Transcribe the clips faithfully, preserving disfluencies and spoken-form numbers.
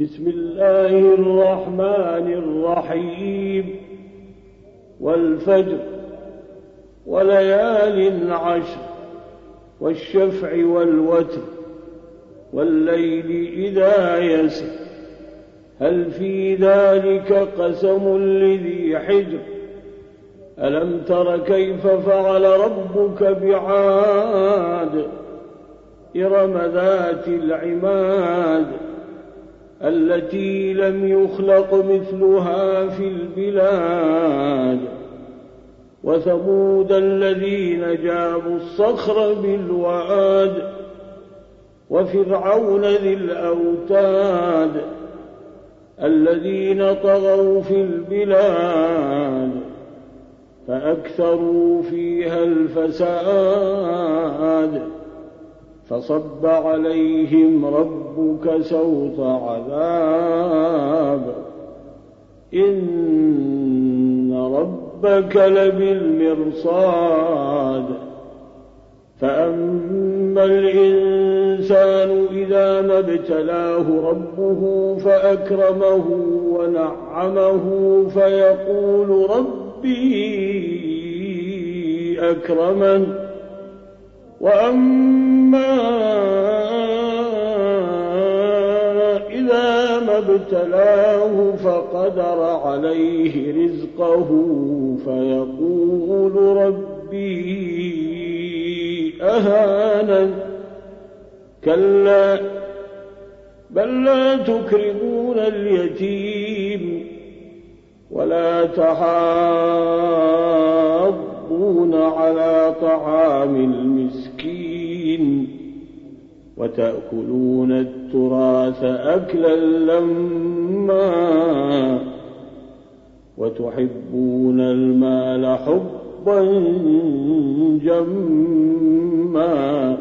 بسم الله الرحمن الرحيم والفجر وليال عشر والشفع والوتر والليل إذا يسر هل في ذلك قسم لذي حجر ألم تر كيف فعل ربك بعاد إرم ذات العماد التي لم يخلق مثلها في البلاد وثمود الذين جابوا الصخر بالواد وفرعون ذي الأوتاد الذين طغوا في البلاد فأكثروا فيها الفساد فصب عليهم ربك سوط عذاب إن ربك لبالمرصاد فأما الإنسان إذا ما ابتلاه ربه فأكرمه ونعمه فيقول ربي أكرمن وأما إذا ما ابتلاه فقدر عليه رزقه فيقول ربي أهانن كلا بل لا تكرمون اليتيم ولا تحاضون على طعام المسكين وتأكلون التراث أكلا لما وتحبون المال حبا جما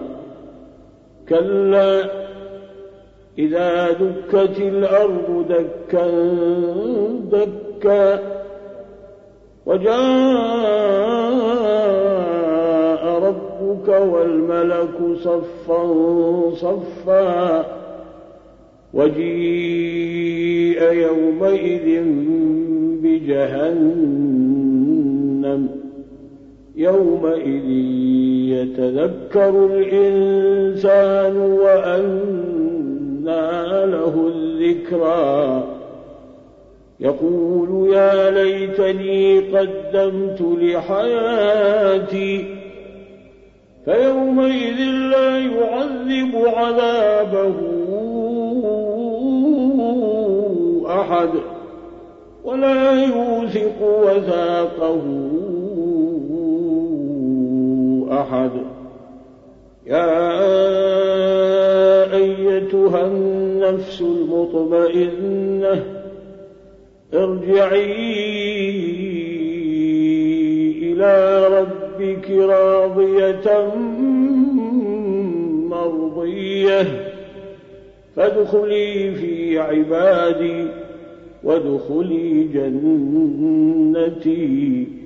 كلا إذا دكت الأرض دكا دكا وجاء ربك والملك صفا صفا وجيء يومئذ بجهنم يومئذ يتذكر الإنسان وأنى له الذكرى يقول يا ليتني قدمت لحياتي فيومئذ لا يعذب عذابه أحد ولا يوثق وثاقه أحد يا أيتها النفس المطمئنة ارجعي إلى ربك راضية مرضية فادخلي في عبادي وادخلي جنتي